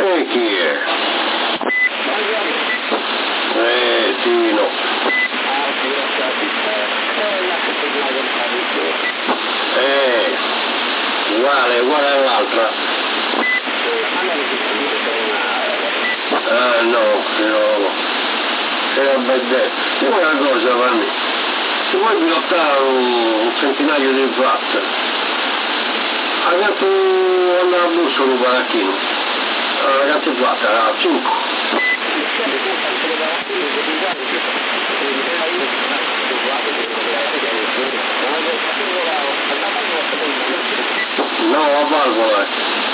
E chi è? Tino. Uguale all'altra. No, e poi una cosa, Vanni, se vuoi pilottare un centinaio di watt, ragazzi andare a busso un baracchino, ragazzi watt, a 5. No, a valvola.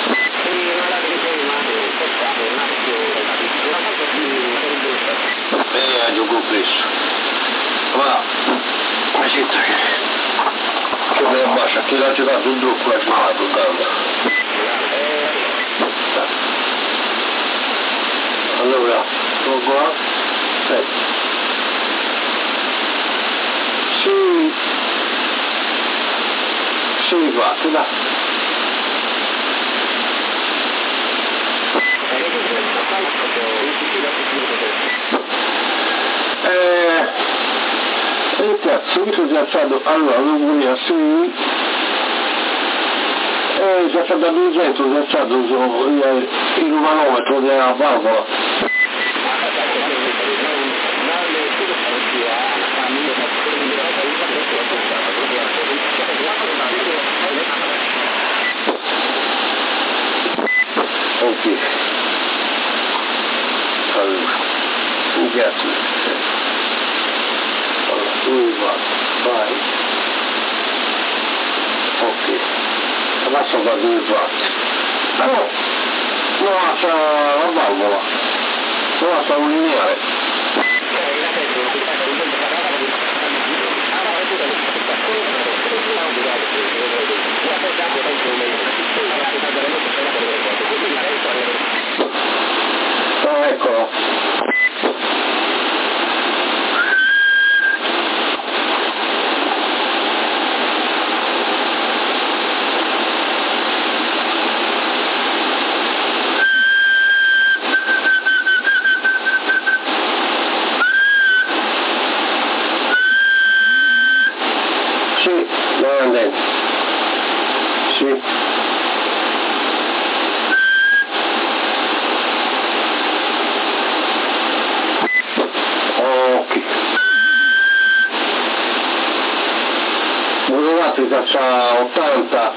Gioco presso. Ma senta che me la bacia, che l'ha giocato un trucco e ha giocato. Allora, sono qua. Sì, fatto, dai. E cazzo, mi sono già allora, l'Umbria, sì, già stato a 200, già stato il manometro della valvola. Ok. Allora, un cazzo. Vai. Ok. Adesso va 2 watt. Però non lascia la valvola. Non lascia un lineare. Eccolo. Sì, non andando. Sì. Ok. Modulati caccia 80.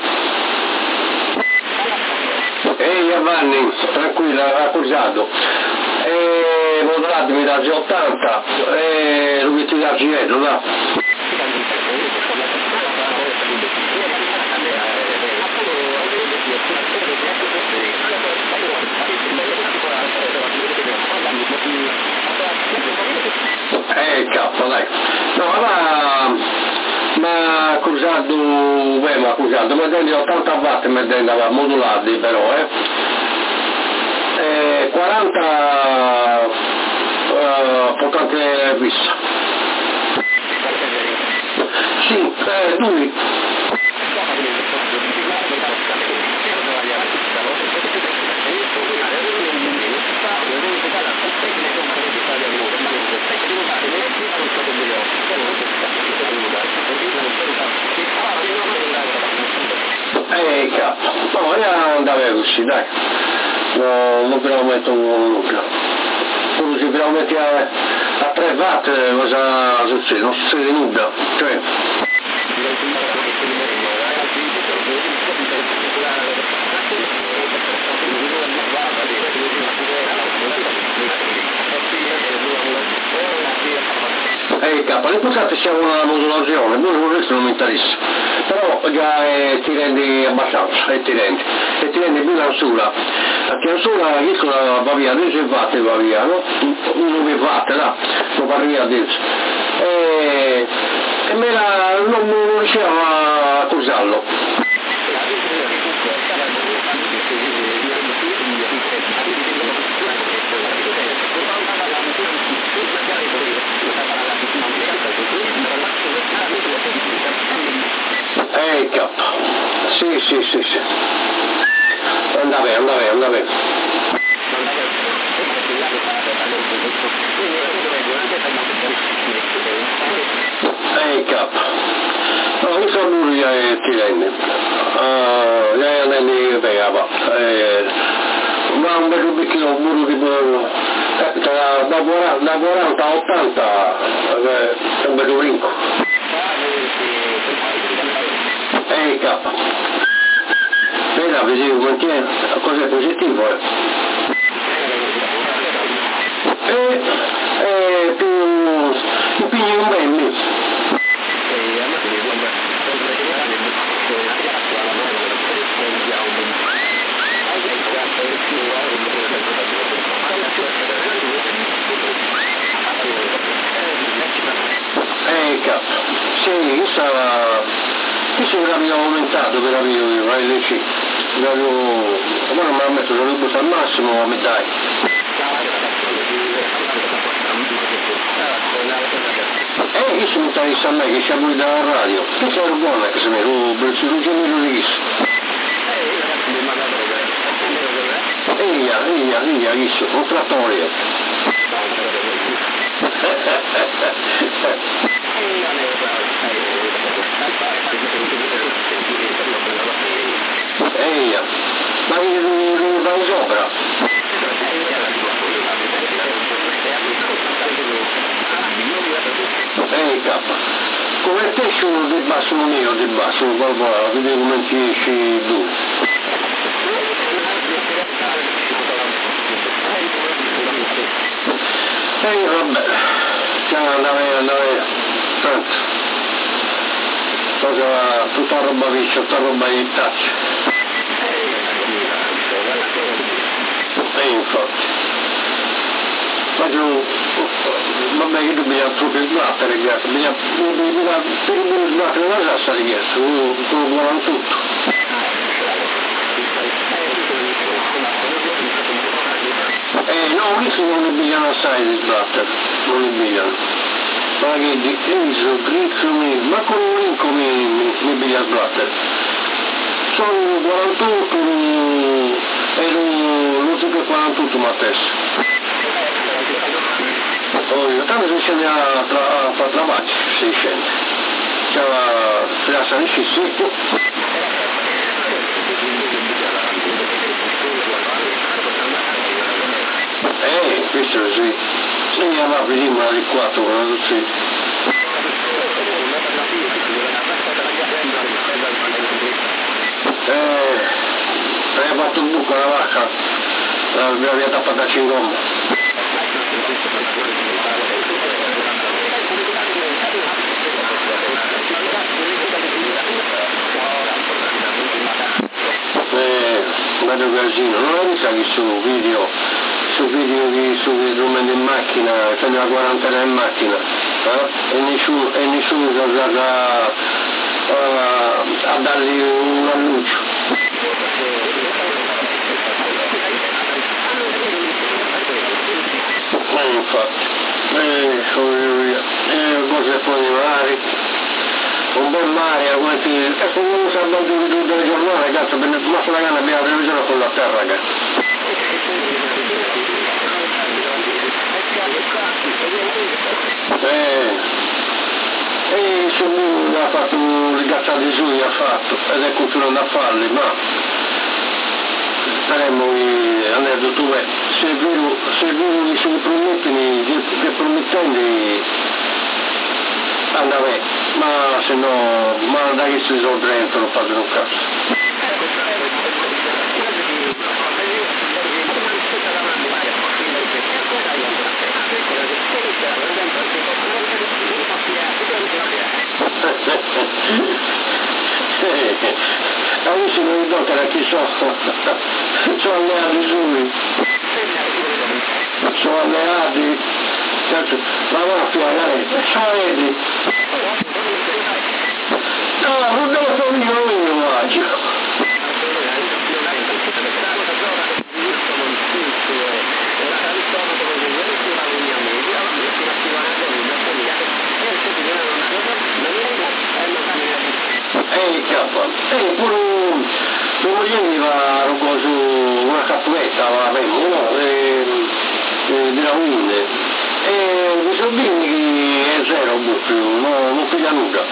Ehi Giovanni, tranquilla, accusato. Modulati mi dà 80. Lo che ti dà dietro, va. Cazzo, dai. No, ma accusato, ma dentro 80 watt mi dentro modulati però, 40 potente vista. Sì, lui. Cazzo, no, io andavo così, dai, no, non però metto un nucleo, solo se però metti a 3 watt cosa succede? Non succede nulla, cioè... L'importante siamo una modulazione, noi questo non mi interessa, però già ti rendi abbastanza, e ti rendi più lansura, perché lansura piccola va via, 10 watt va via, no? 1 watt là, non va via adesso, e me la non riusciamo a accusarlo. Sì. Anda bene. Cap. No, io sono lui e Tirenne. Lei è anelli pegava. Ma un bel rubicchino burro tipo da 40 a 80 è un bel brinco. Cap. Vedi, vedevo mantiene, cos'è positivo più pigli un belli. Cap. Sì, questo l'abbiamo aumentato per avere vai lì sì. Ma non mi ha messo la rubusta al massimo a metà. Io sono interessato a me che siamo qui dalla radio. Che sei buona che se mi rubo, si rugiano lì. Eia, isso, un trattorio. Eia, ma vai sopra? Cap, come te sono di basso mio, di basso, guarda, vedi come ti esci tu. Vabbè, andare, tanto, cosa, tutta roba viccia, tutta roba di taccia. Infatti, vabbè che dobbiamo proprio sbattere, ragazzi, bisogna sbattere la sassa di ghiaccio, lo buono tutto. No, questo non li bisogna assai di sbattere, non li bisogna. Ma che di grizzumi, ma con un incomi mi bisogna sbattere. Sono 48 e lo tipo 48 ma stesso. Tanto si scende a fare trabalho, si scende. C'è la fiassa di scissi. Questo sì. Sì, va prima di 4, sì. Hai fatto un buco alla vacca, l'abbiamo tappata a cingomba. Bello casino, non l'hai visto che su video di rumeni in macchina, c'è la quarantena in macchina, e nessuno si ha a dargli un annuncio. Infatti, cose fuori mare, un bel mare, e se non si ha dato di tutte le giornate, cazzo, per il massimo la canna abbiamo la televisione con la terra, cazzo. Se lui ha fatto i gazzati sui, ha fatto, ed è continuando a farli, ma staremo aneddoto, se è vero che si promettono, che promettendo andare, ma se no, ma da che si sono dentro non fate un cazzo. Adesso non ricordo che chi sono alleati soli, sono alleati, la mafia, vedi? No, non devo fare io immagino. Pure mia moglie mi va una cappetta, della Winde, e mi sono detto che è zero non piglia nulla.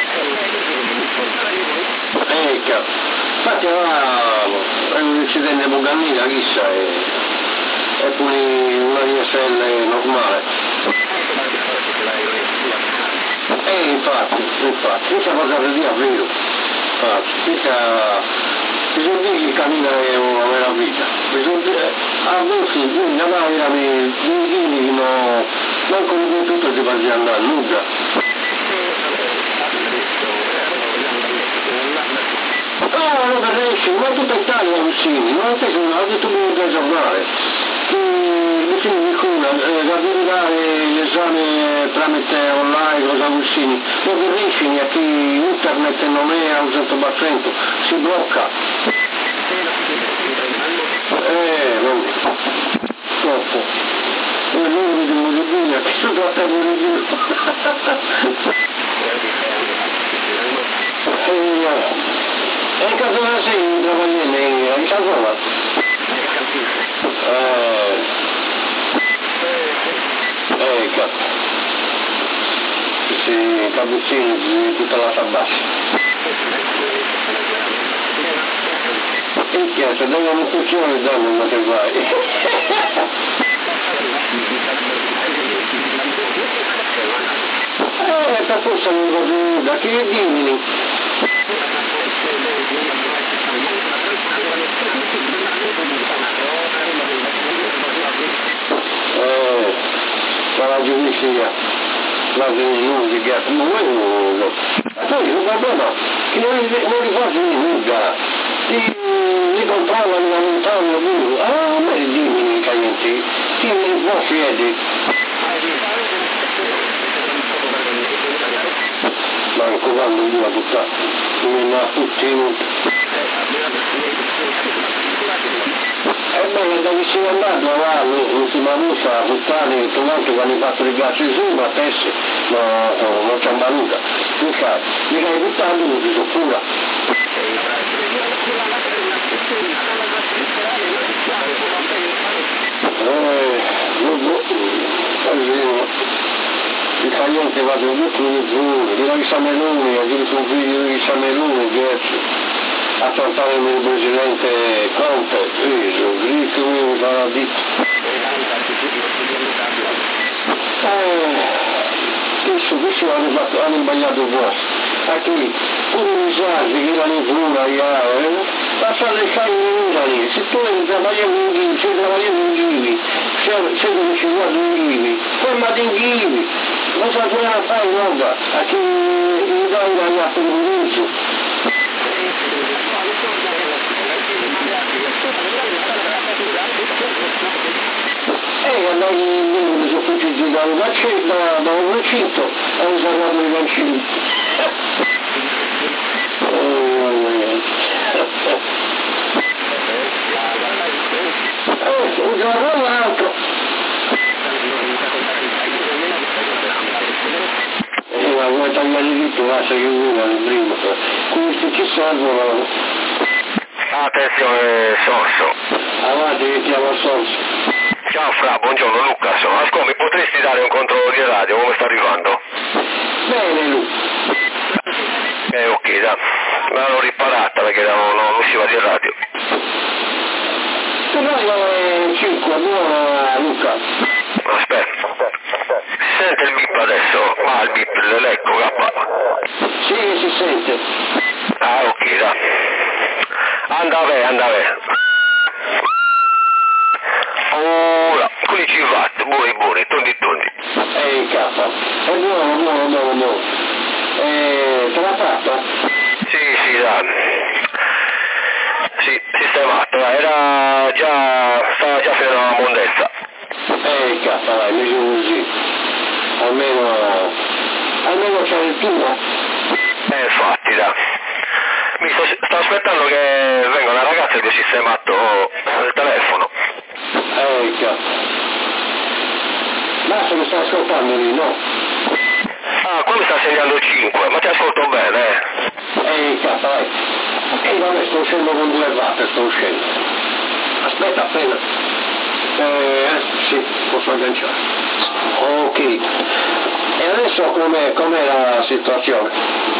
Ecco, infatti è un incidente Bogannina, chissà, è pure una DSL normale. Infatti, questa cosa per dire vero, bisogna dire che cammina è una meraviglia, a volte in Natale erano i bambini non con tutto si faceva andare, nulla. Non per ma tutta Italia vicini, ma te sono detto bene da giornale. Vicini di cura, da valutare l'esame tramite online, cosa vicini, non riesci a chi internet non è al 100%, si blocca. Non troppo. Non mi devo dire, che si tratta di dire. E caso la sei travagliando in casa? Si cabicini di tutta la tabascia. E che se dai un'istruzione danno ma che vai. Per forza non lo vedo, da che dimmi? La giudizia, la musica, ma poi un problema che non li faccio nulla, li controllano, li aumentano, a me dimmi calienti, chi mi può chiedere? Manco quando mi va tutta, mi ha tutti. Bene, da vicino andato l'ultima volta a buttare tomato quando hai fatto le ghiacce su, ma adesso non c'è valuta. Mi hai buttato e mi sono pura. Il caliente vado in tutto di giù, di Sameluni, addirittura un figlio di Sameluni, ghiaccio. A trattare il presidente Conte, lì mi farà di. Questo hanno sbagliato un po'. A chi? Pure i disagi che erano in fuga, passa le cagne, se tu traballi in ghivi, se traballi in ghivi, se non ci guardi in ghivi, formati in ghivi, non sa cosa fare, guarda, a chi mi dai la mia convinto. Andai in uffici da un recinto ho usato i vaccini. Un giorno o l'altro. Ma vuoi tagliare il dito, lascia che uno il primo. Questi ci servono. Attenzione Sorso. Avanti che chiamo Sorso. Ciao Fra, buongiorno Luca, ascolta, mi potresti dare un controllo di radio, come sta arrivando? Bene Lu. Ok, dai, me l'ho riparata perché non usciva di radio. Tornare 5, buona Luca. Aspetta. Sente il bip adesso? Ma il bip, l'eletto, K. Sì, si sente. Ok, dai. Andave. Ora, 15 watt, buoni, tondi. K, è buono. Te l'ha fatta? Sì, dai. Sì, sistemato, stava già fino alla mondezza. K, vai, mi giù così. Almeno c'è il tuo. Infatti, dai. Sto aspettando che venga una ragazza che ho sistemato il telefono. K. Basta mi sta ascoltando lì, no? Ah, qua mi sta segnando 5, ma ti ascolto bene, K, vai. Vabbè, sto uscendo con 2 watt, sto uscendo. Aspetta appena. Sì, posso agganciare. Ok. E adesso com'è la situazione?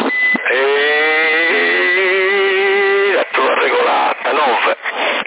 La tua regolata, 9.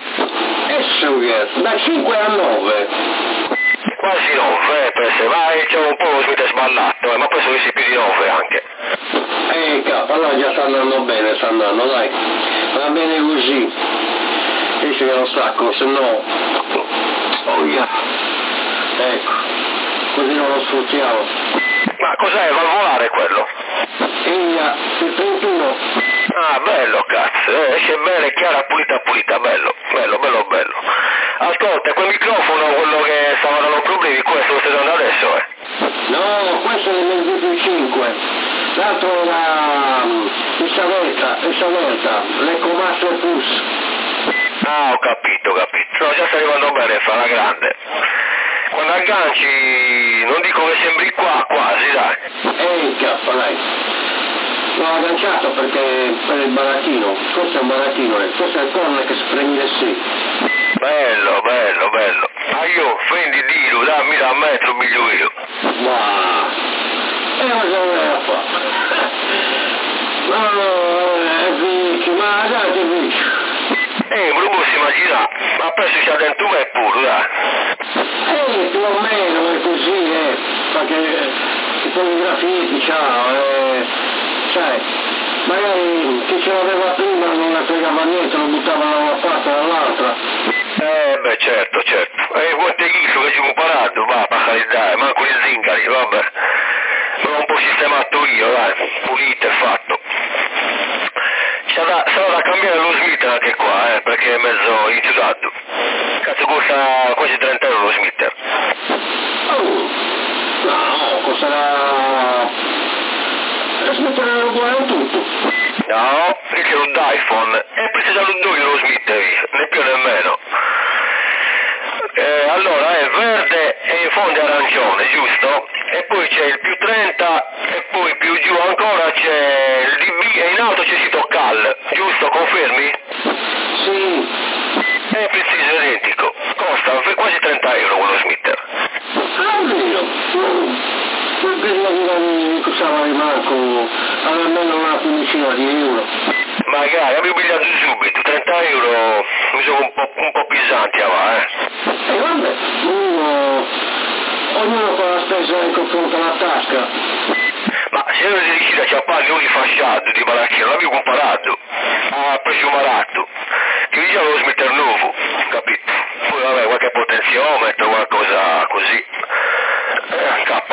Da 5 a 9. Quasi 9, penso, ma c'è un po' lo smite sballato, ma penso che sia più di 9 anche. Capo, allora già sta andando bene, dai. Va bene così. Dice che lo stacco, se no... Oh yeah. Ecco, così non lo sfruttiamo. Ma cos'è, valvolare quello? Il 31. Ah, bello cazzo, esce bene, chiara, pulita, bello. Ascolta, quel microfono, quello che stava dando problemi, questo lo stai dando adesso, No, questo è del 25. L'altro era il Savelta, l'Ecomaster Plus. Ah, ho capito. No, già sta arrivando bene, fa la grande. Quando agganci, non dico che sembri qua, quasi, dai. Cazzo, dai. L'ho agganciato perché per il baracchino. Questo è un baracchino, questo è il Connex 3006. Bello. Ma io, prendi Dio, dammi da metro migliore. Wow. Cosa voleva fare? Ma date bici. Me lo posso immaginare, ma penso sia dentro me pure, dai. Più o meno è così, perché i poligrafiti, sai, magari chi ce l'aveva prima non ne fregava niente, lo buttava da una parte o dall'altra. Beh, certo. Quante ghifo che ci ho imparato, va, per carità, manco gli zingari, vabbè. L'ho un po' sistemato io, dai, pulito e fatto. Sarà da cambiare lo Smith anche qua, perché è mezzo inchiusato. Cazzo, costa quasi 30 euro lo Smith. No, costerà... smettere uguale a tutto. No, perché è un iPhone, è precisato lo Smith, né più né meno. Allora è verde e in fondo è arancione, giusto? E poi c'è il più 30 e poi più giù ancora c'è il DB e in alto c'è scritto CAL, giusto? Confermi? Sì. È preciso, identico, costa quasi 30 euro quello Smith. Vero? Non prima che costava di Marco almeno una quindicina di euro. Magari, abbiamo pigliato subito, 30 euro mi sono un po' pesanti, va, vabbè, ognuno fa la spesa in confronto alla tasca. Ma se non riesci a ciappare un fasciato di baracchino, l'avevo comparato a prezzo barato, che diciamo lo smettere nuovo, capito? Poi vabbè, qualche potenziometro, qualcosa così, K.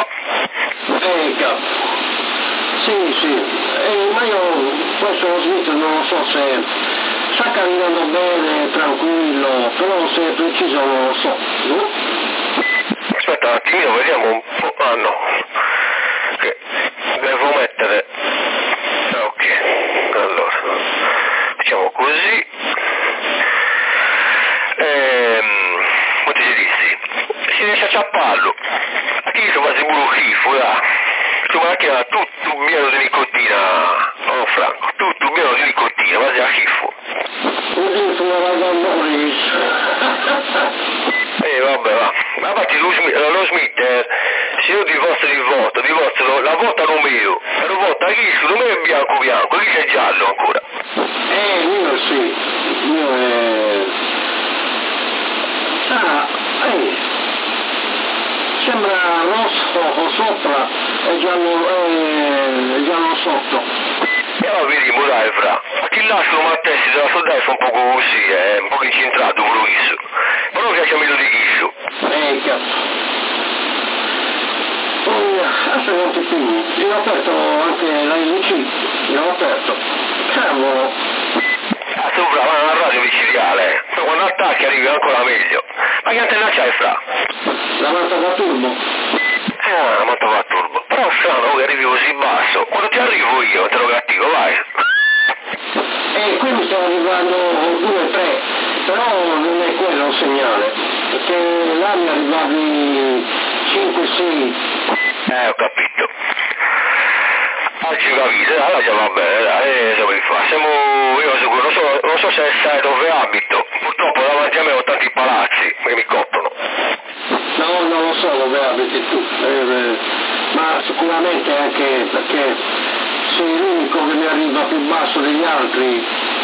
Sì, ma io questo lo Smith non lo so se sta camminando bene, tranquillo, però se è preciso non lo so. Aspetta un attimino, vediamo un po', no, che devo mettere, ok, allora, facciamo così, come ti dissi, si riesce a ciapparlo, a chi si fa sicuro schifo, tu macchina tutto pieno di nicotina, oh Franco, tutto pieno di nicotina, quasi a schifo. Vabbè, va. Ma infatti lo Smith, se io divorzio, la vota Romeo, e lo vota chi su Romeo è bianco, lì c'è giallo ancora. Io sì, io sembra rosso sopra e giallo sotto. E allora vediamo dai, fra. Ma chi là sono mattessi della soldata sono un po' così, un po' incentrato, un ruisso. Però piace meglio di chiscio. Cazzo. Adesso non ti fini. Io ho aperto anche la IVC, io ho aperto. Cavolo. Sopra, ma è una radio micidiale, poi quando attacchi arrivi ancora meglio. Ma che antenna c'hai, fra? La mantava turbo. La mantava turbo. Però strano che arrivi così basso. Quando ti arrivo io, interrogativo, vai. Qui mi stanno arrivando 2-3, però non è quello il segnale, perché là mi arrivavi 5-6. Ho capito. Oggi capito, allora già va bene, dai, siamo in fa. Io sicuro, non so se sai dove abito, purtroppo davanti a me ho tanti palazzi che mi coppono. dove abiti tu, ma sicuramente anche perché sei l'unico che mi arriva più basso degli altri,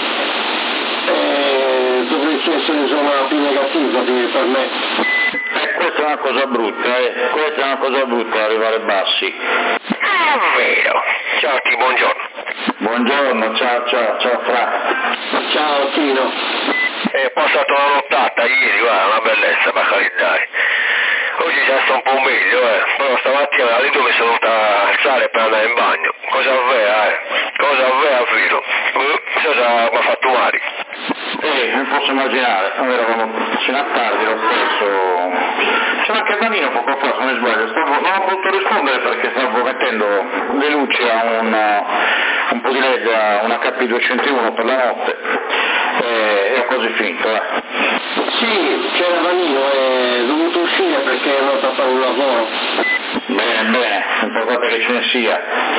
dovresti essere insomma più negativo per me. Questa è una cosa brutta, questa è una cosa brutta, arrivare bassi. Vero. Ciao Ti, buongiorno. Buongiorno, ciao Fra. Ciao Tino. Ho passato la nottata ieri, guarda, una bellezza, per carità. Oggi già sto un po' meglio, però stamattina alle 2 mi sono dovuta alzare per andare in bagno. Cosa avvera, Cosa avvera, Filo? Cosa mi ha fatto male? Mi posso immaginare, noi eravamo fino a tardi lo stesso. C'era anche Danilo poco fa, se non mi sbaglio, non ho potuto rispondere perché stavo mettendo le luci a un po' di LED a una HP201 per la notte e ho quasi finito. Sì, c'era Danilo, è dovuto uscire perché è andato a fare un lavoro. Bene, l'importante che ce ne sia.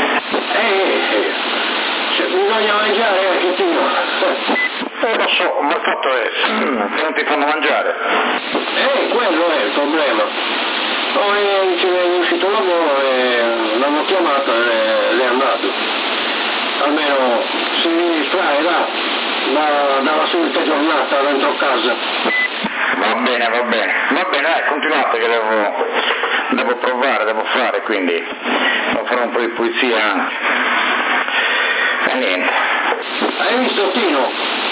Bisogna mangiare anche Tino. Lo so, ma il fatto è che non ti fanno mangiare. Quello è il problema. Poi ce n'è uscito il lavoro e l'hanno chiamato e è andato. Almeno si distrae dalla solita giornata dentro casa. Va bene, dai, continuate che devo provare, devo fare, quindi devo fare un po' di pulizia anche. E niente. Hai visto Tino?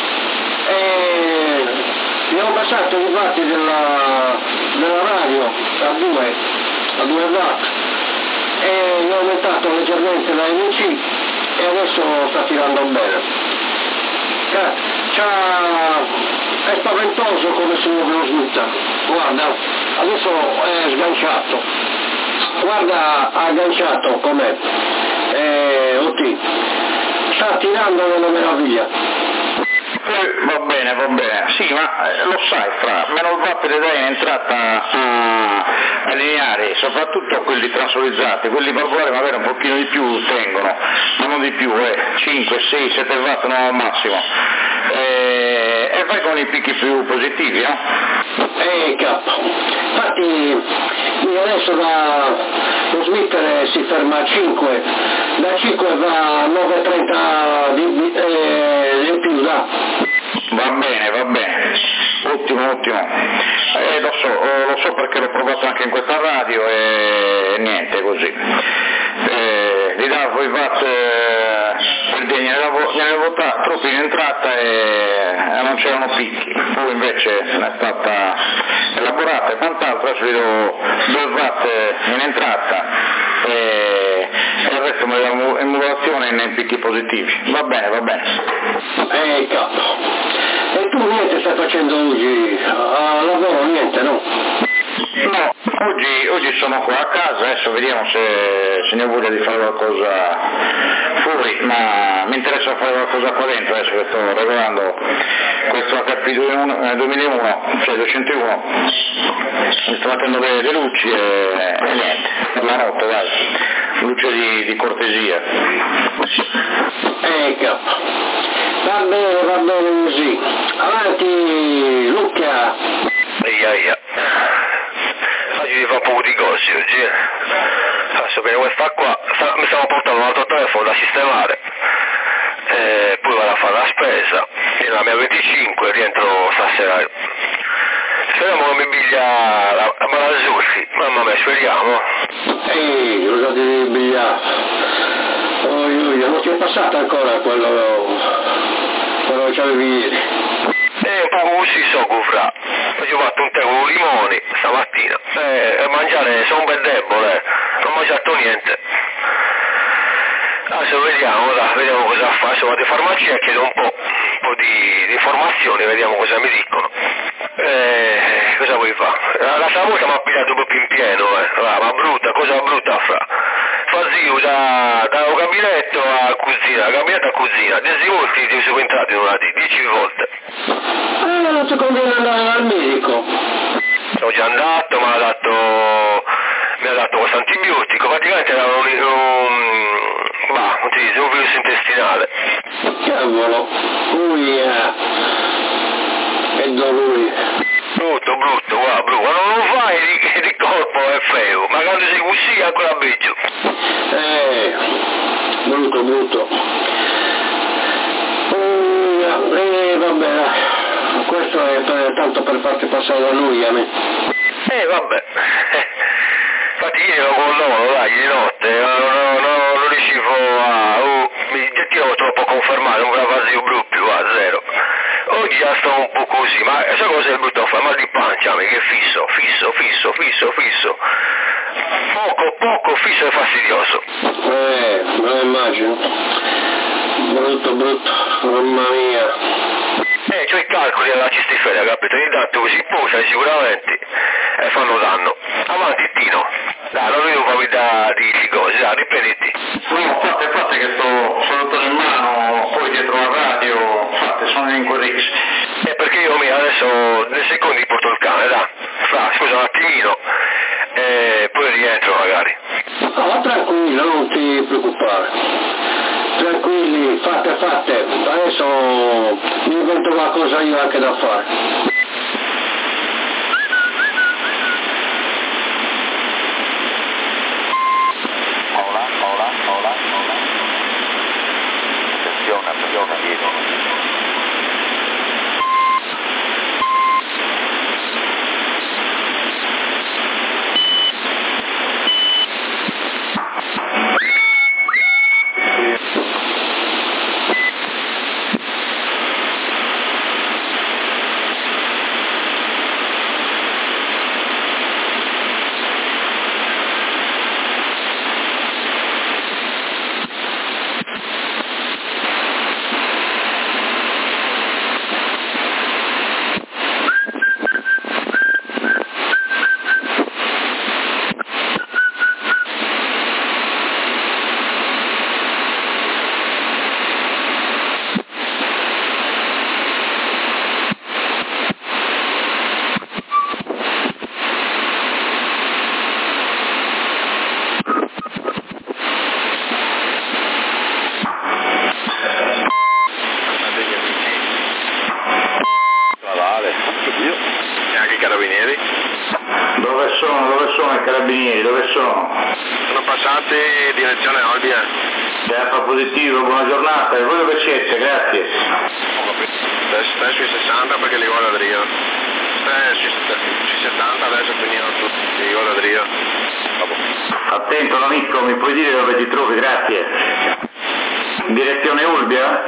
Abbiamo passato i vatti della radio a 2 watt e ho aumentato leggermente la MC e adesso sta tirando bene. È spaventoso come si muove lo Smith. Guarda, adesso è sganciato. Guarda, ha agganciato com'è. OT. Sta tirando una meraviglia. Va bene, sì, ma lo sai Fra, meno watt le dai in entrata a lineari, soprattutto quelli transolizzati, quelli valvolari magari un pochino di più tengono, ma non di più, 5, 6, 7 watt no al massimo, e vai con i picchi più positivi, no? Capo. Infatti adesso lo smettere si ferma a 5, da 5 va a 9,30 di più là. Va bene, ottimo, lo so perché l'ho provato anche in questa radio e niente così. Gli davo i watt ne avevo troppi in entrata e non c'erano picchi, poi invece è stata elaborata e quant'altro, adesso gli do 2 watt in entrata e il resto me la emulazione nei picchi positivi. Va bene. Capo. E tu niente stai facendo oggi? A lavoro niente, no? No, oggi sono qua a casa, adesso vediamo se ne ho voglia di fare qualcosa fuori, ma mi interessa fare qualcosa qua dentro, adesso che sto regolando questo HP 2001, cioè 201, mi sto mettendo le luci e niente, per la notte, dai, luce di cortesia. Capo. Va bene così. Avanti Luca. Ia. Oggi vi fa un po' di cose oggi. Adesso bene questa qua, mi stavo portando un altro telefono da sistemare. Poi vado a fare la spesa. E la mia 25 rientro stasera. Speriamo che mi piglia la Malazzurri. Mamma mia, speriamo. Cosa devi pigliare? Non ti è passato ancora quello che avevi ieri? Un po' così so, Fra. Oggi ho fatto un tè con limoni stamattina. E mangiare, sono un bel debole, non ho mangiato niente. Adesso vediamo cosa fa. Adesso vado in farmacia e chiedo un po' di informazioni, vediamo cosa mi dicono. Cosa vuoi fare? La stavolta mi ha pigliato un po' più in pieno, ma brutta, cosa brutta Fra. Fa zio da gabinetto a cucina, gabinetto a cucina, 10 volte ti sono entrato in una 10 volte. Non ti conviene andare dal medico. Sono già andato, mi ha dato questo antibiotico, praticamente era un virus intestinale. Cavolo, e da lui. Brutto, guarda, Bru, ma non lo fai di colpo, feo, ma quando sei così è ancora peggio. Brutto. Vabbè, questo è tanto per farti passare da noi, a me. Vabbè. Infatti ieri ero con loro, dai, di notte, non riuscivo a... mi sentivo troppo confermato, non me la facevo proprio, zero. Oggi già sto un po' così, ma sai cosa è il brutto? Fa mal di pancia, che fisso. Poco fisso e fastidioso. Me lo immagino. Brutto, mamma mia. Cioè i calcoli alla cistifera, capito? Ogni tanto così posano sicuramente e fanno danno. Avanti Tino, dai, non vedo famiglia di cose, dai, riprenditi. No, fate che sono tutto in mano, poi dietro la radio, sono in quel perché io adesso nei secondi porto il cane, dai. Scusa un attimino, poi rientro magari. No, tranquillo, non ti preoccupare. Tranquilli, fate. Adesso mi invento qualcosa io anche da fare. Hola. Attenzione, dietro. carabinieri? Dove sono i carabinieri? Dove sono? Sono passati direzione Olbia. Certo, positivo, buona giornata. E voi dove siete? Grazie. Stai sui 60 perché li guarda Drio. Stai sui 70 adesso finito tutti, li guarda Drio. Attento Nonico, mi puoi dire dove ti trovi? Grazie. Direzione Olbia?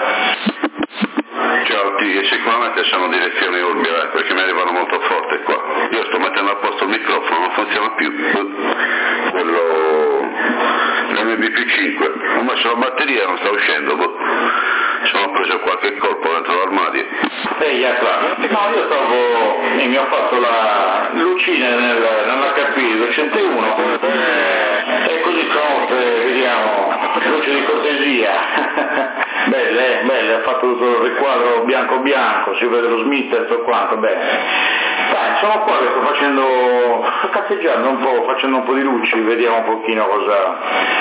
Ciao, sicuramente siamo in direzione Olbia, perché mi arrivano molto forte qua. Io sto mettendo a posto il microfono, non funziona più. Quello l'MBP5, ho messo la batteria, non sta uscendo. Sono preso qualche colpo dentro l'armadio. No, io stavo, mi ho fatto la lucina nell'HP 201 e così stanotte vediamo, luce di cortesia. Belle, ha fatto tutto il riquadro bianco, si vede lo Smith e tutto quanto, bene. Dai, sono qua che sto cazzeggiando un po', facendo un po' di luci, vediamo un pochino cosa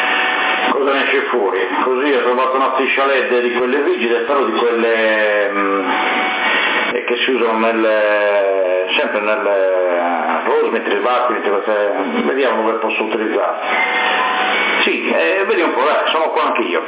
ne esce fuori. Così ho trovato una striscia LED di quelle rigide, però di quelle che si usano sempre nel Rosemeter, Vacuum, vediamo dove posso utilizzare. Sì, vedi un po', dai, sono qua anche io.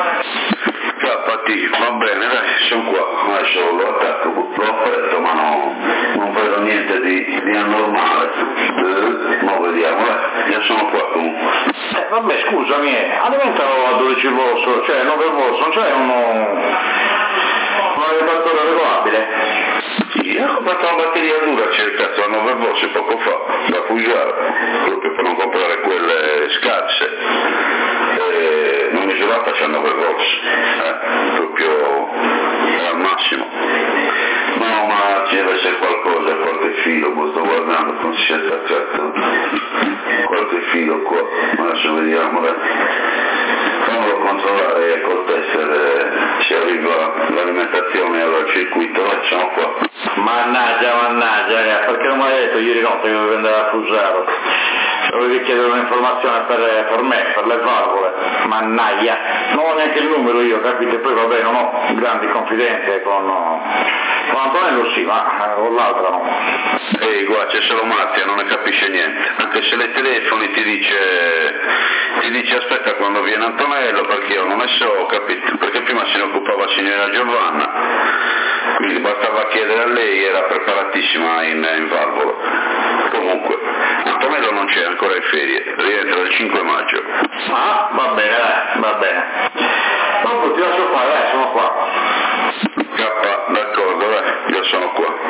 KT, va bene, dai, sono qua, adesso lo attacco, l'ho aperto ma non vedo niente di anormale, ma vediamo, io sono qua comunque. Vabbè, scusami, alimentalo a 12 volt, cioè 9 volt, non c'è un alimentatore regolabile? Sì, ho comprato una batteria dura, c'è il cazzo a 9 volt poco fa, da Fujara, proprio per non comprare quelle scarse. Non misurata c'è 9 volt, proprio al massimo. No, ma ci deve essere qualcosa, qualche filo, sto guardando, non si è attaccato qualche filo qua, adesso vediamo, fammelo controllare col tester se arriva l'alimentazione al circuito, facciamo qua. Mannaggia, perché non mi hai detto ieri notte che dovevo andare a Fusaro? Dovevi chiedere un'informazione per me, per le valvole, mannaia, non ho neanche il numero io, capite? Poi vabbè, non ho grandi confidenze con Antonello sì, ma con l'altra no. Ehi, qua c'è solo Marzia, non ne capisce niente, anche se le telefoni ti dice aspetta quando viene Antonello, perché io non ne so, capito? Perché prima se ne occupava la signora Giovanna, quindi bastava chiedere a lei, era preparatissima in valvolo. Comunque, Antonello non c'è ancora in ferie, rientra il 5 maggio. Ah, va bene, va bene. Dopo ti lascio fare, sono qua. K, d'accordo, io sono qua.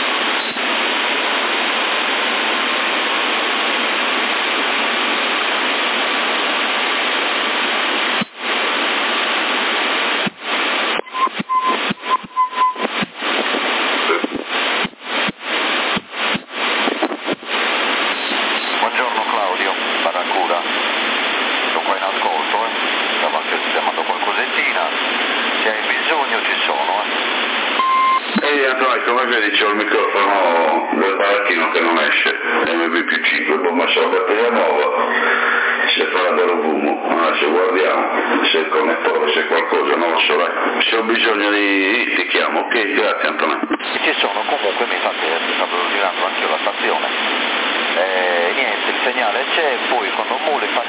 Buongiorno Claudio, Barracuda. Sono qua in ascolto, stavo anche sistemando qualcosettina. Se hai bisogno ci sono, Ehi Antonio, come vedi c'ho il microfono del baracchino che non esce, MB+5, ho messo la batteria nuova, se farà dello fumo, adesso guardiamo se il connettore, se qualcosa, non lo so, se ho bisogno ti chiamo, ok, grazie Antonio. Ci sono, comunque mi fa che stavo girando anche la stazione. Niente, il segnale c'è, poi quando mule fa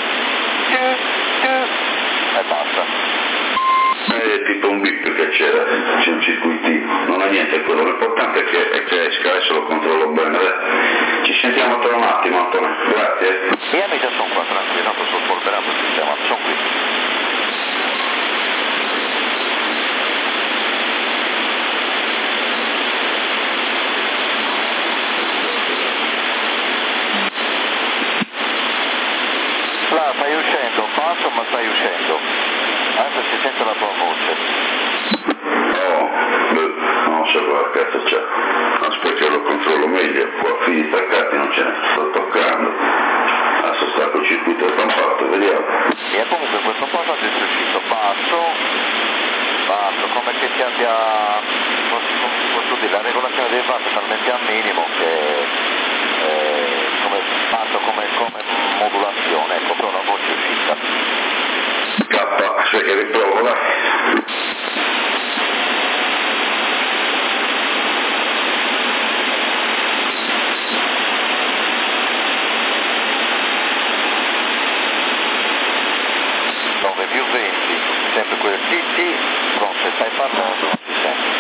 e basta. È tipo un bip che c'era, c'è un circuitino, non ha niente quello, l'importante è che esca, adesso lo controllo bene, dai. Ci sentiamo tra un attimo Antonio, grazie. Io mi già sono qua tranquillo, tanto sto spolverando il sistema, sono qui. Là, stai uscendo, passo ma stai uscendo. Adesso si sente la tua voce. Non so cosa cazzo c'è, aspetta che lo controllo meglio, qua fili staccati non ce ne sto toccando, adesso stacco il circuito stampato, vediamo. E comunque questo passaggio è uscito basso, come che ti abbia, posso dire, la regolazione dei watt è talmente al minimo che come basso come modulazione, ecco, però la voce è uscita. K, aspetta che riprovo, va. Più 20, sempre quel TT, però se stai parlando non si sente.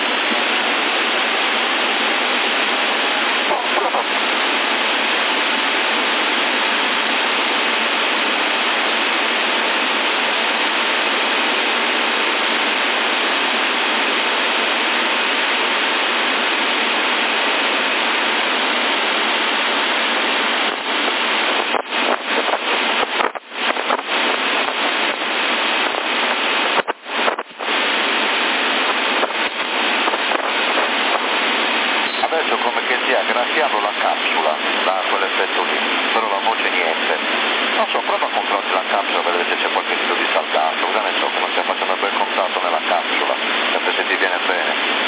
Adesso come che sia graffiando la capsula da quell'effetto lì, però la voce niente. Non so, prova a controllare la capsula per vedere se c'è qualche tipo di saldato, cosa ne so, come stai facendo un bel contatto nella capsula, sempre se ti viene bene.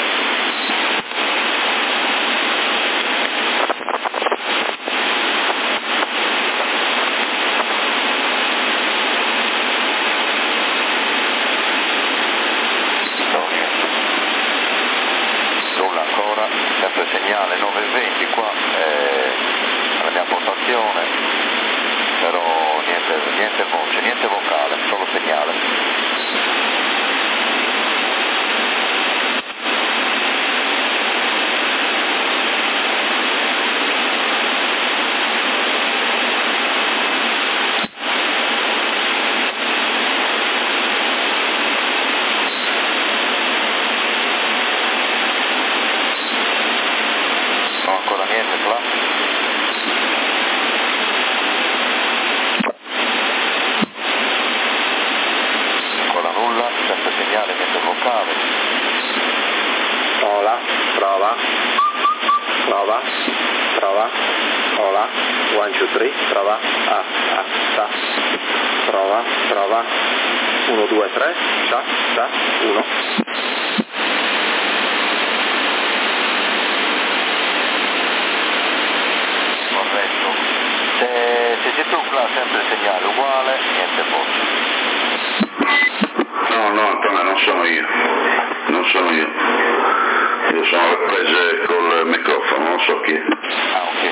Sempre segnale 920 qua alla mia postazione, però niente voce, niente vocale, solo segnale. No, ancora niente qua. Ancora nulla, sempre segnale, niente vocale. Hola, prova, hola, 1, 2, 3, prova, sta, prova, 1, 2, 3, sta, 1. Corretto. Se c'è tu là sempre il segnale uguale, niente voce. No, Antonio, non sono io. Io sono le prese col microfono, non so chi è. Ah, ok.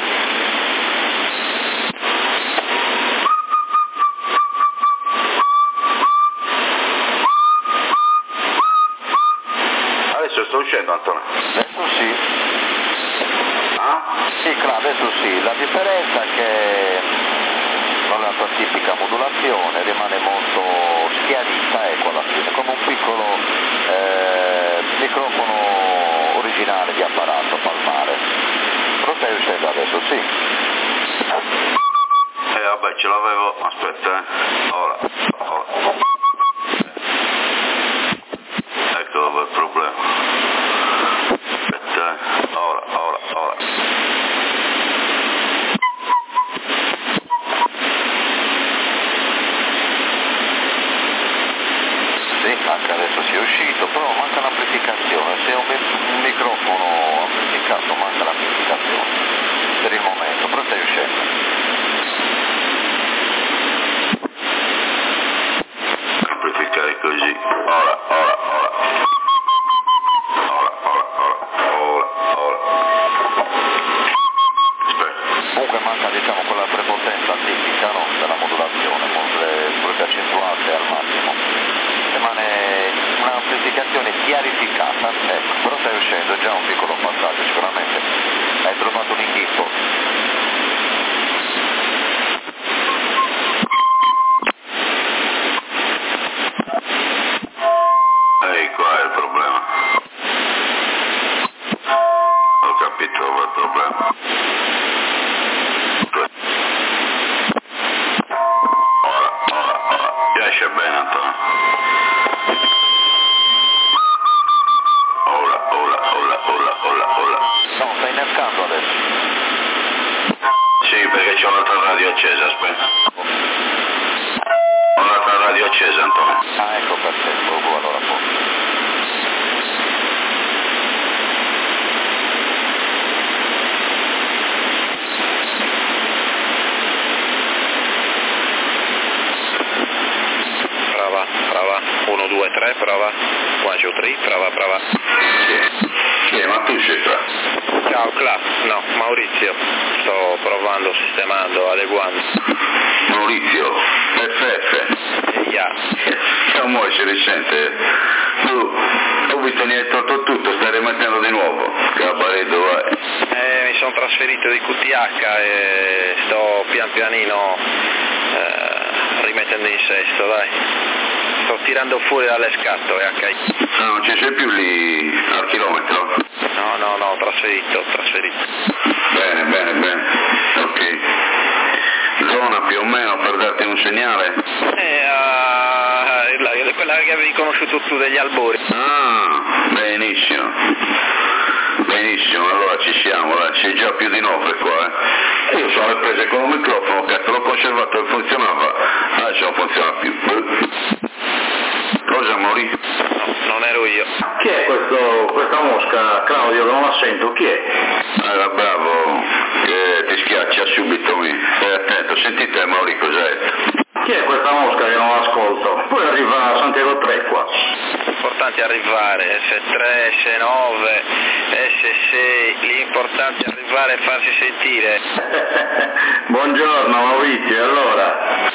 Adesso sto uscendo, Antonio. Adesso sì. Ah? Sì, claro, adesso sì. La differenza è che non è la tua tipica modulazione, rimane molto schiarita, ecco, alla fine, come un piccolo microfono originale di apparato palmare. Lo stai uscendo adesso, sì. Vabbè, ce l'avevo, aspetta, ora. Ecco dove è il problema. Aspetta, ora. Sì, anche adesso si è uscito, però manca l'amplificazione. Se è un microfono amplificato manca l'amplificazione per il momento, però stai uscendo. Amplificare così, ora. Aspetta. Comunque manca, diciamo, quella prepotenza tipica, no? Della modulazione, con le frequenze accentuate al massimo. Rimane un'amplificazione chiarificata, ecco, però stai uscendo, è già un piccolo passaggio sicuramente. Hai trovato un inghippo. Qua è il problema. Ho capito dove è il problema. Ora. Riesce bene, Antonio. Ora. No, stai innescando adesso. Sì, perché c'è un'altra radio accesa, aspetta. Ho un'altra radio accesa, Antonio. Ah, ecco, perfetto, allora poi. Prova, 1, 2, 3, prova, 1, 2, 3, prova. Chi è? Ma tu sei qua? Ciao Cla, no, Maurizio, sto provando, sistemando, adeguando. Maurizio, FF. Yeah. Come si risente? Tu subito ne hai tolto tutto, stai rimettendo di nuovo. Cabaretto, vai. Mi sono trasferito di QTH e sto pian pianino rimettendo in sesto, dai. Sto tirando fuori dalle scatole, ok? Non ci sei più lì al chilometro? No, trasferito. Bene. Ok. Zona più o meno per darti un segnale? Quella che avevi conosciuto tu degli albori. Ah, benissimo, allora ci siamo, c'è già più di 9 qua, Io sono le prese con un microfono, cazzo, l'ho conservato e funzionava, adesso non funziona più. Cosa, Mori? No, non ero io. Chi è questa mosca, Claudio, che non la sento? Chi è? Era bravo, che ti schiaccia subito, stai attento, sentite Mori cos'è? Chi è questa mosca che non ascolto? Poi arriva a Santiago 3 qua. L'importante è arrivare, S3, S9, S6, l'importante è arrivare e farsi sentire. Buongiorno Maurizio, allora?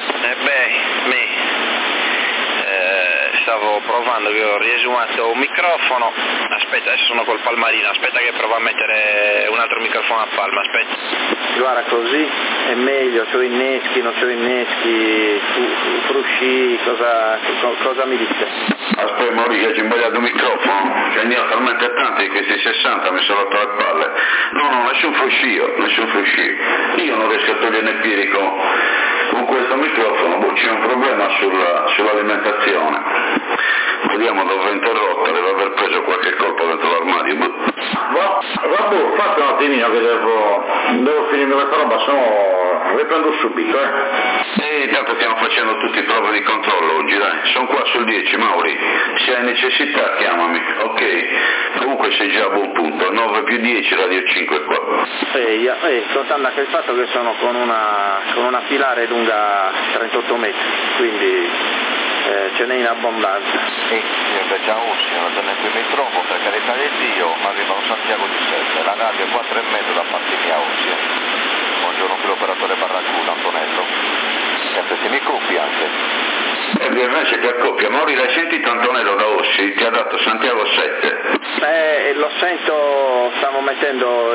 Stavo provando, che ho riesumato un microfono, aspetta, adesso sono col palmarino, aspetta che provo a mettere un altro microfono a palma, aspetta. Guarda, così è meglio, c'ho inneschi, non c'ho inneschi, frusci, cosa mi dice? Aspetta Maurizio, che ci ho sbagliato il microfono, ce ne ho talmente tanti che questi 60 mi sono rotto le palle. No, nessun fruscio. Io non riesco a togliere i piedi con questo microfono, c'è un problema sull'alimentazione. Vediamo dove è interrotta, deve aver preso qualche colpo dentro l'armadio. Vabbè, fate un attimino che devo finire questa roba, sennò le prendo subito, Tanto stiamo facendo tutti prove di controllo oggi, dai. Sono qua sul 10, Mauri. Se hai necessità chiamami, ok. Comunque sei già a buon punto, 9 più 10, Radio 5 qua. Soltanto anche il fatto che sono con una filare lunga 38 metri, quindi ce n'è in abbondanza. Io invece a Usci non sono neanche il microfono, per carità di Dio, ma arriva un Santiago di 7, la radio è 4,5 da parte mia a Usci. Buongiorno qui l'operatore Barracuda, Antonello. Sentimi coppi anche. Invece che accoppia, Mauri, l'hai sentito Antonello da Ossi? Ti ha dato Santiago 7. Lo sento, stavo mettendo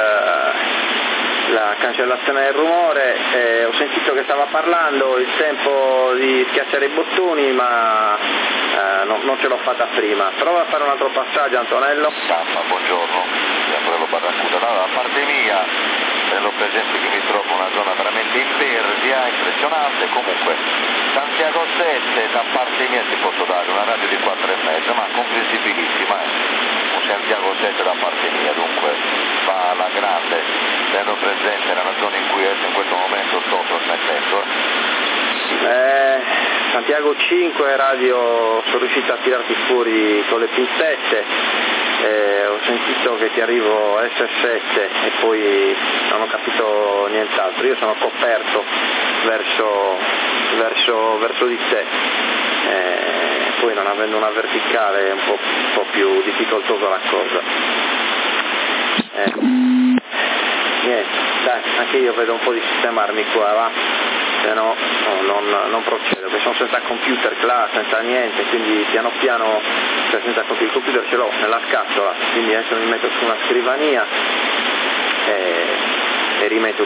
la cancellazione del rumore, ho sentito che stava parlando, il tempo di schiacciare i bottoni, ma non ce l'ho fatta prima. Prova a fare un altro passaggio, Antonello. Stampa, buongiorno, Antonello Barracuda. No, da parte mia, tengo presente che mi trovo in una zona veramente impervia, impressionante. Comunque Santiago 7 da parte mia ti posso dare una radio di 4,5, ma comprensibilissima, un Santiago 7 da parte mia, dunque va alla grande, tenendo presente nella zona in cui in questo momento sto trasmettendo. Santiago 5 radio, sono riuscito a tirarti fuori con le pinzette, ho sentito che ti arrivo S7 e poi non ho capito nient'altro, io sono coperto verso di te, poi non avendo una verticale è un po' più difficoltosa la cosa. Niente, dai, anche io vedo un po' di sistemarmi qua, va? Se no non procedo, perché sono senza computer là, senza niente, quindi piano piano, cioè senza computer, il computer ce l'ho nella scatola, quindi adesso mi metto su una scrivania e rimetto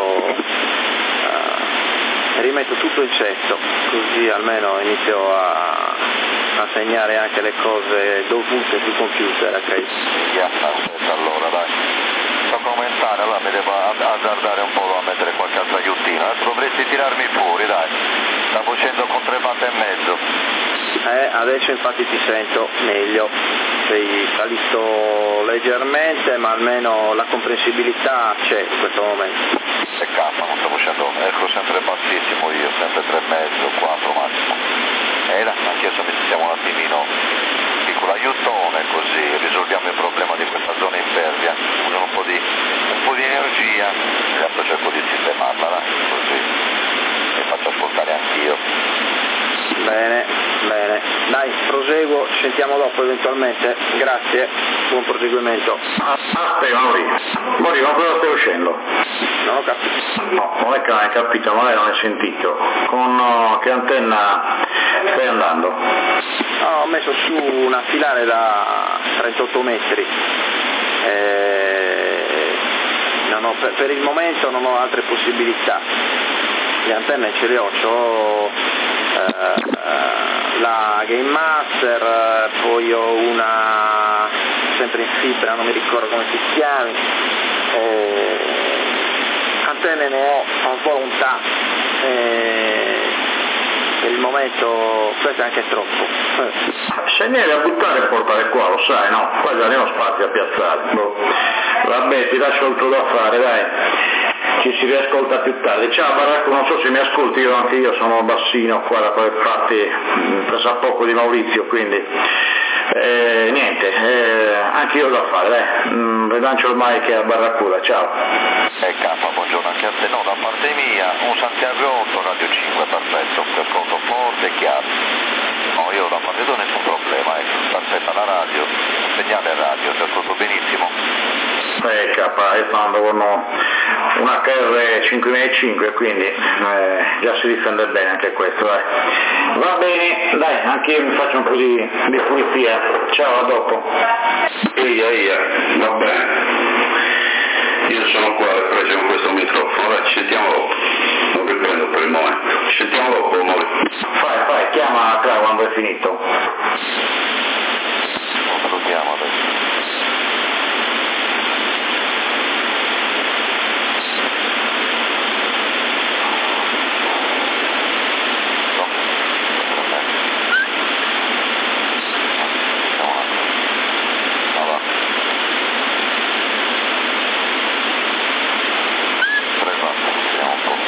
tutto in cesto, così almeno inizio a segnare anche le cose dovute sul computer, ok? Allora dai, sto commentare, allora mi devo azzardare un po' a mettere qualche altra aiutina, adesso dovresti tirarmi fuori, dai, stavo facendo con 3 patte e mezzo. Adesso infatti ti sento meglio, sei salito leggermente, ma almeno la comprensibilità c'è in questo momento. Peccato, non sto facendo, ecco sempre bassissimo io, sempre 3,5, 4 massimo. Anche adesso mi sentiamo un attimino piccolo aiutone, così risolviamo il problema di questa zona impervia, uso un po' di energia, e adesso cerco di sistemarla, così mi faccio ascoltare anch'io. Bene, dai, proseguo, ci sentiamo dopo eventualmente, grazie, buon proseguimento. Aspetta Mauri, ma cosa stai uscendo? Non ho capito. No, non è che non hai capito, magari non hai sentito. Con che antenna stai andando? No, ho messo su una filare da 38 metri. Per il momento non ho altre possibilità. Le antenne ce le ho, la Game Master, poi ho una sempre in fibra, non mi ricordo come si chiami, antenne ne ho a volontà, per il momento questo è anche troppo. Se ne a buttare e portare qua, lo sai, no? Qua già ne ho spazio a piazzare. Vabbè, ti lascio il tuo da fare, dai. Ci si riascolta più tardi. Ciao Baracco, non so se mi ascolti, anche io sono bassino qua da quelle parti, preso a poco di Maurizio, quindi niente, anche io ho da fare, dai. Rilancio ormai che è a Barracuda, ciao. K, buongiorno anche a te, no, da parte mia, un Santiago 8, Radio 5, perfetto, ti ascolto forte e chiaro. No, io da parte tua nessun problema, perfetta la radio, segnale radio, ti ascolto benissimo. K, io sto andando con un HR 5005, quindi già si difende bene anche questo, dai. Va bene, dai, anche io mi faccio un po' di pulizia, ciao, a dopo. Eia, va bene. Io sono qua e preso con questo microfono, ora ci sentiamo dopo. Non riprendo per il momento. Ci sentiamo dopo, amore. Fai, chiama Cla quando è finito. Non salutiamo adesso. Un po'.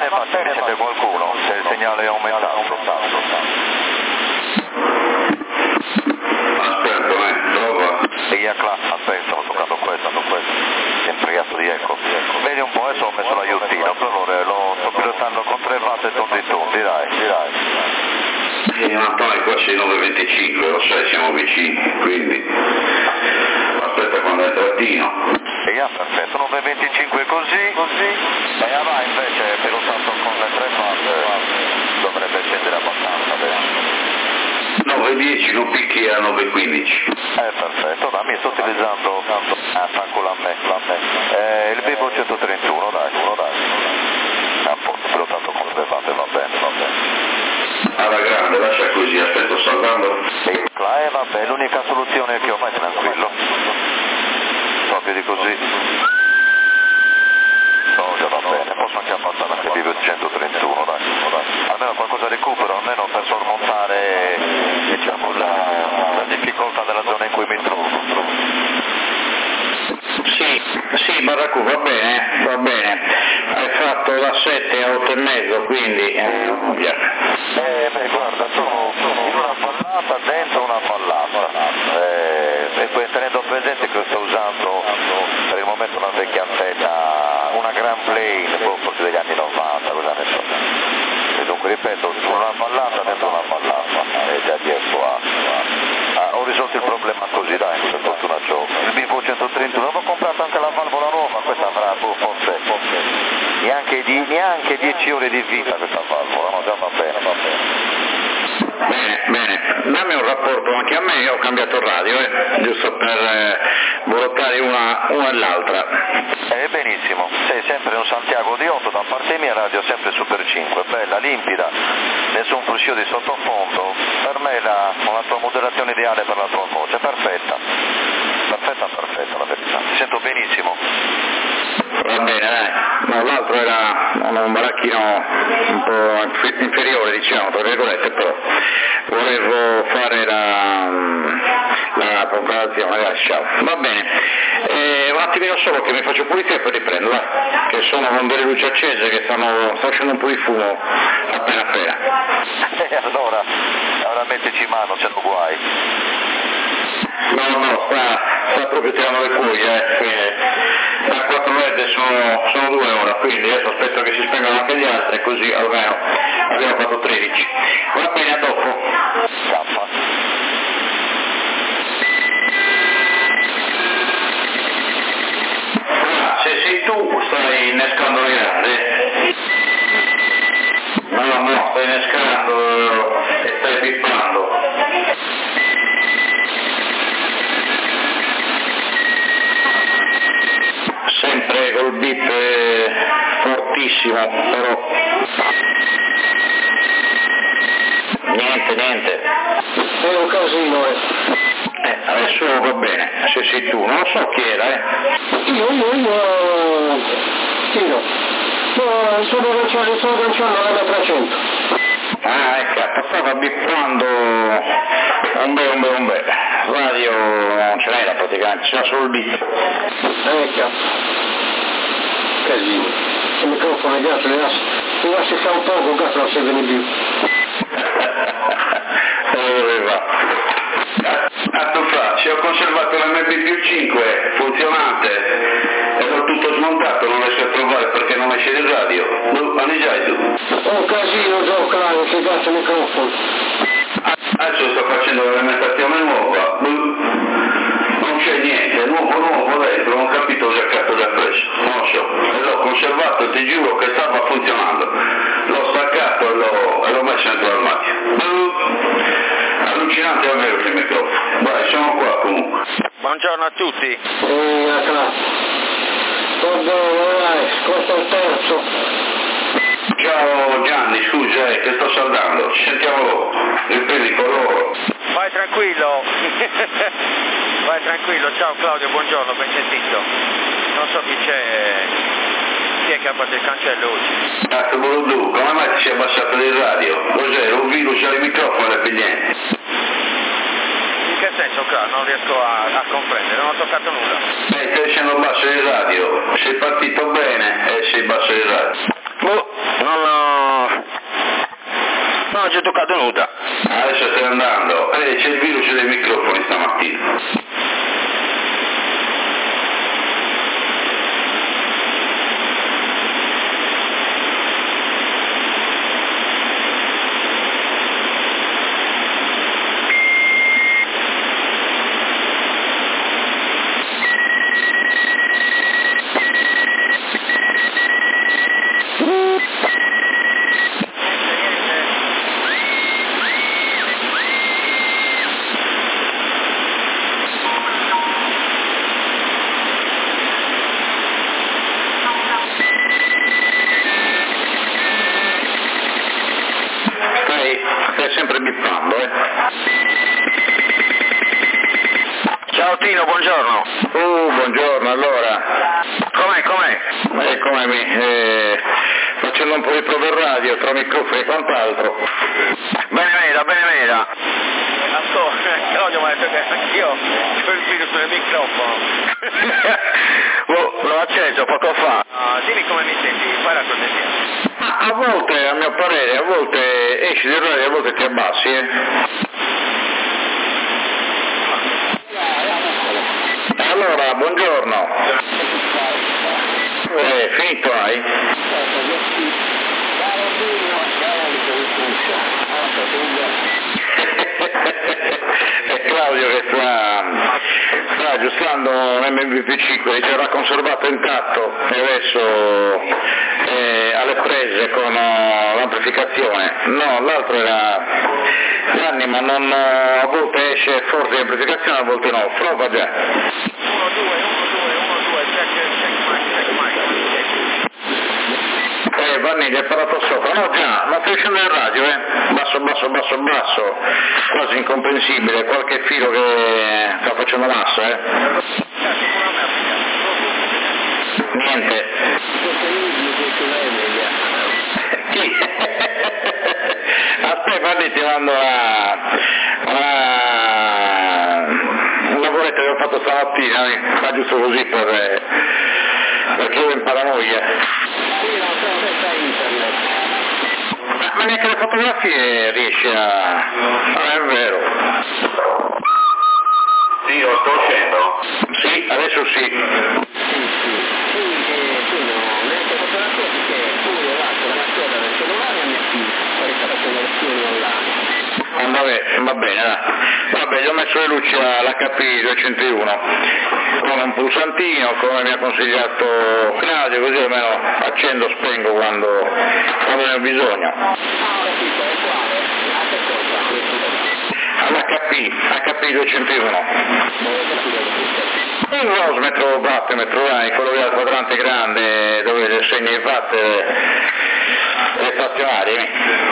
ma sente qualcuno, se il segnale è aumentato. Aspetta, prova. Aspetta, sto toccando questo, impregato di eco. Vedi un po', adesso ho messo l'aiutino, però lo sto pilotando con 3 watt e tondi, dai. Antonio, qua sei 9.25, lo sai, siamo vicini, quindi aspetta quando è trattino. Perfetto, 9.25 così, e avanti invece pilotato con le 3 watt dovrebbe scendere abbastanza bene. 9.10 non picchi a 9.15. Perfetto, mi sto utilizzando fanculo a me. Il Vivo 131, dai. A posto, pilotato con le watt, va bene. Alla grande, lascia così, aspetto salvando. Vabbè, l'unica soluzione che ho, vai tranquillo. Proprio di così. Già va bene, posso anche abbassare anche Vivo 131, dai. Almeno qualcosa recupero, almeno per sormontare, diciamo, la difficoltà della zona in cui mi trovo. Sì, Baracù, va bene. Hai fatto da 7 a 8 e mezzo, quindi guarda, sono in una fallata, dentro una fallata, e poi tenendo presente che sto usando per il momento una vecchia antena, una Grand Plane, forse degli anni 90, cosa ne so. E dunque ripeto, una fallata dentro una fallata, e già riesco ho risolto il problema così, dai, per fortuna c'ho. Il Vivo 131, avevo comprato anche la valvola nuova, questa avrà forse neanche 10 ore di vita questa valvola, no, già va bene. Bene, dammi un rapporto anche a me, io ho cambiato radio, giusto per votare una e l'altra. Benissimo, sei sempre un Santiago di 8, da parte mia radio sempre Super 5, bella, limpida, nessun fruscio di sottofondo, per me la tua moderazione ideale per la tua voce, perfetta, la verità, ti sento benissimo. Va bene, dai, no, l'altro era un baracchino un po' inferiore, diciamo, tra virgolette, però volevo fare la comparazione, lasciamo. Va bene, un attimino solo che mi faccio pulizia e poi riprendo, va, che sono con delle luci accese che sta uscendo un po' di fumo appena. Allora metteci mano, c'è no guai. No, sta proprio tirando le cuoie, da 4 verde sono 2 ora, quindi adesso aspetto che si spengano anche gli altri, così almeno abbiamo fatto 13. Va bene, a dopo. Se sei tu stai innescando le grande? No, stai innescando e stai pippando. Sempre col bip fortissimo, però niente. È un casino, adesso va bene, se sei tu, non lo so chi era, Io sono agganciando alla 300. Ecco, stava bippando un bel. Radio non ce n'era praticamente, c'era solo il bip. Ecco. Casino. Il microfono è gas, mi lascia stare un poco, il gas non si viene più. Ci ho conservato l'MP+5 funzionante e l'ho tutto smontato, non riesco a trovare perché non esce il radio. Mangiai tu. Un casino giocare, che cazzo microfono. Adesso sto facendo l'alimentazione nuova. Non c'è niente, nuovo dentro, non ho capito cosa cazzo l'ha preso. Non lo so. E l'ho conservato, ti giuro che stava funzionando. L'ho staccato e l'ho messo dentro l'armadio. Allucinante davvero il microfono. Vai, siamo qua comunque. Buongiorno a tutti. Va bene, questo è il terzo. Ciao Gianni, scusa, che sto saldando. Ci sentiamo dopo. Riprendi con loro. Vai tranquillo. Ciao Claudio, buongiorno, ben sentito. Non so chi è che ha fatto il cancello oggi. Cazzo Bolodù, come mai ti sei abbassato del radio? Cos'era? Un virus al microfono e niente. In che senso, Claudio? Non riesco a comprendere, non ho toccato nulla. Stai essendo basso il radio, sei partito bene e sei basso il radio. Non ci ho toccato nulla. Adesso stai andando, c'è il virus dei microfoni stamattina. Stai sempre bippando, Ciao Tino, buongiorno. Buongiorno, allora. Com'è? Eccomi, facendo un po' di prove radio tra microfoni e quant'altro. Bene meda. Claudio, ma anch'io ho il virus del microfono. L'ho acceso poco fa. Dimmi come mi senti, fai la cortesia. A volte, a mio parere, a volte esci del radio, a volte ti abbassi, Allora, buongiorno. Finito hai? È Claudio che sta aggiustando un MVP5 che era conservato intatto e adesso alle prese con l'amplificazione. No, l'altro era Gianni, ma non, a volte esce forte l'amplificazione, a volte no. Prova già. 1, 2, check. Vanni, gli hai parlato sopra? No già, ma stai uscendo dal radio, basso, quasi incomprensibile, qualche filo che sta facendo massa, Niente. Aspetta, Vanni, ti mando un lavoretto che ho fatto stamattina, ma giusto così perché io in paranoia. Ma neanche le fotografie riesce è vero. Sì, lo sto uscendo. Sì, adesso sì. Va bene, vabbè, gli ho messo le luci all'HP 201 con un pulsantino, come mi ha consigliato Claudio, così almeno accendo, spengo quando ne ho bisogno. All'HP 201. Un rosmetro watt, metrodai, quello che ha il quadrante grande dove segna i watt e stazionari.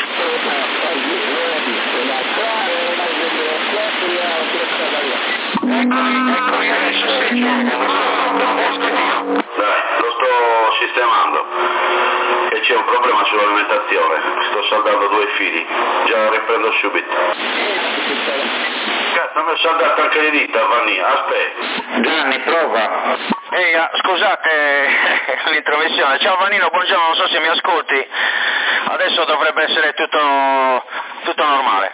Eccomi, adesso dai, lo sto sistemando, e c'è un problema sull'alimentazione, sto saldando 2 fili, già lo riprendo subito. Cazzo, mi ho saldato anche le dita, Vanni, aspetta. Gianni, prova. Scusate l'intromissione. Ciao Vanino, buongiorno, non so se mi ascolti. Adesso dovrebbe essere tutto normale.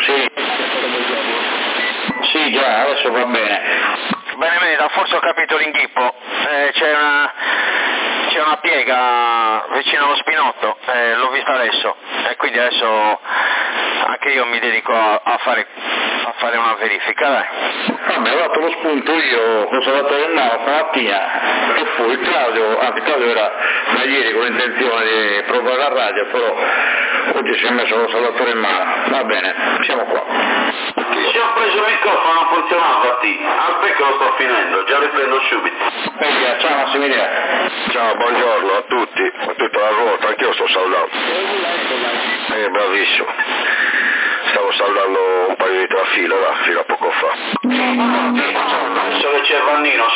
Sì, già, adesso va bene. Bene, forse ho capito l'inghippo. C'è una piega vicino allo spinotto, l'ho vista adesso, e quindi adesso anche io mi dedico a fare una verifica, dai. Vabbè, ho dato lo spunto io con il salvatore in mano stamattina, e poi Claudio era da ieri con l'intenzione di provare la radio, però oggi si è messo lo salvatore in mano. Va bene, siamo qua. Se ho preso il microfono non funzionava, aspetta che lo sto finendo, già riprendo subito. Ciao Massimiliano. Ciao, buongiorno a tutti, a tutta la ruota, anch'io sto saldando. Bravissimo. Stavo saldando un paio di trafila fino a poco fa. Adesso che c'è Vannino,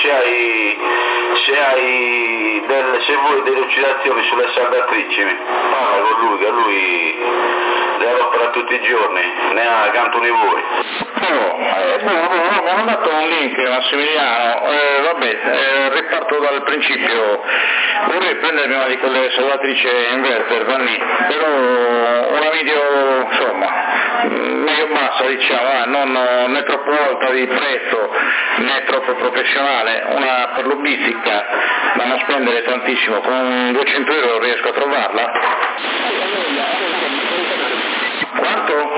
se vuoi delucidazioni sulle saldatrici, parla con lui, che lui le opera tutti i giorni, ne ha cantoni voi. No, mi hanno dato un link, Massimiliano. Riparto dal principio. Vorrei prendermi una di quelle salvatrici inverter, Vanni, però una video, insomma, medio bassa, diciamo, non né troppo alta di prezzo né troppo professionale, una per lobbistica da non spendere tantissimo, con 200 euro riesco a trovarla? Quanto?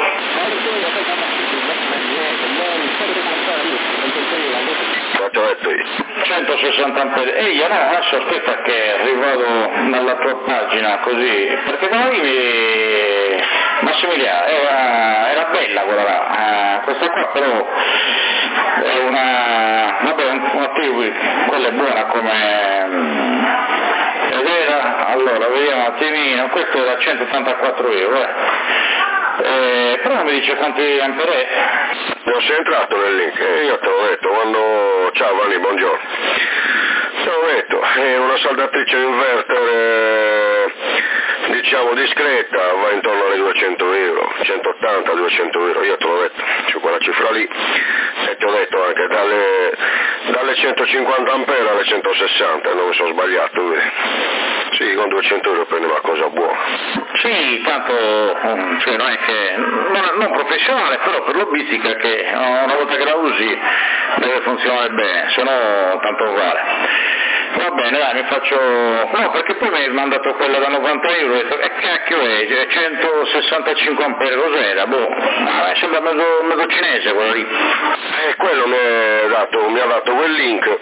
160 ampere. Ehi, no, adesso aspetta che rivado dalla tua pagina così, perché noi Massimiliano era bella quella là, questa qua però è una TV, quella è buona come ed era, allora vediamo un attimino, questo è da 184 euro, però non mi dice quanti ampere è. Non sei entrato nel link, io te l'ho detto quando... Ciao Vanni, buongiorno. Te l'ho detto, è una saldatrice inverter, diciamo discreta, va intorno alle 200 euro, 180, 200 euro, io te l'ho detto, su quella cifra lì, e ti ho detto anche dalle 150 ampere alle 160, non mi sono sbagliato, vedi? Sì, con 200 euro prendi una cosa buona. Sì, tanto, cioè non è che, non professionale, però per lobbistica che una volta che la usi deve funzionare bene, se no tanto vale. Va bene, dai, mi faccio... No, perché poi mi hai mandato quella da 90 euro e ho detto, cacchio è? 165 ampere, cos'era? Boh, sembra mezzo cinese quello lì. Quello mi ha dato quel link,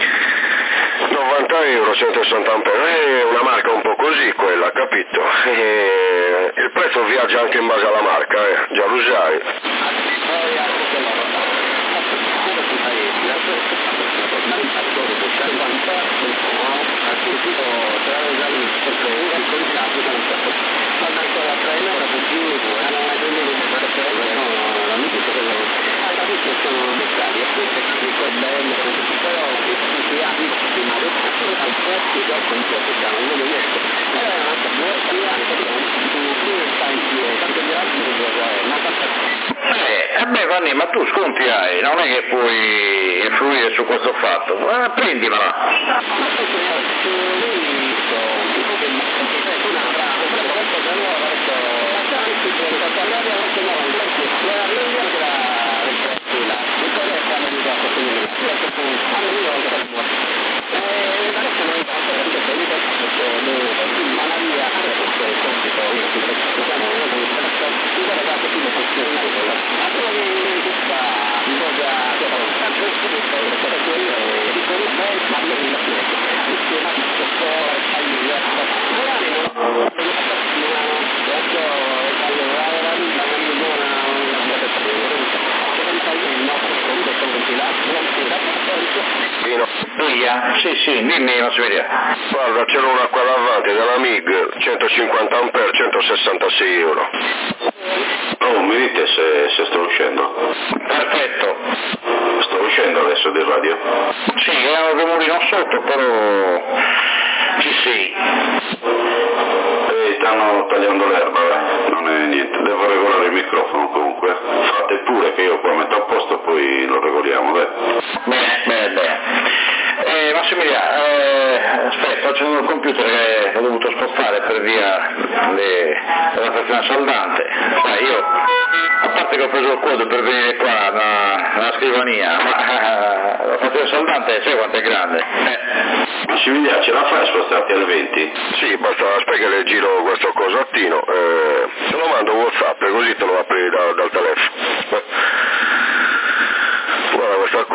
90 euro, 160 ampere, è una marca un po' così quella, capito? Il prezzo viaggia anche in base alla marca, già lo sai. Vanni, ma tu sconti hai, non è che puoi influire su questo fatto, prendimela. Sì, dimmi, non si vede. Guarda, c'era una qua davanti della MIG, 150 ampere, 166 euro. Oh, mi dite se sto uscendo? Perfetto. Sto uscendo adesso di radio? Sì, è un rumorino sotto, però ci sei. Stanno tagliando l'erba, non è niente. Devo regolare il microfono comunque. Fate pure che io qua metto a posto, poi lo regoliamo, dai. Bene. Massimiliano, aspetta, faccio il computer che ho dovuto spostare per via della stazione saldante. Sai, io, a parte che ho preso il quadro per venire qua nella scrivania, ma la stazione saldante sai quanto è grande? Massimiliano, ce la fai a spostarti al 20? Sì, basta, aspetta che le giro questo cosattino, te lo mando WhatsApp, così te lo apri dal telefono. Guarda questa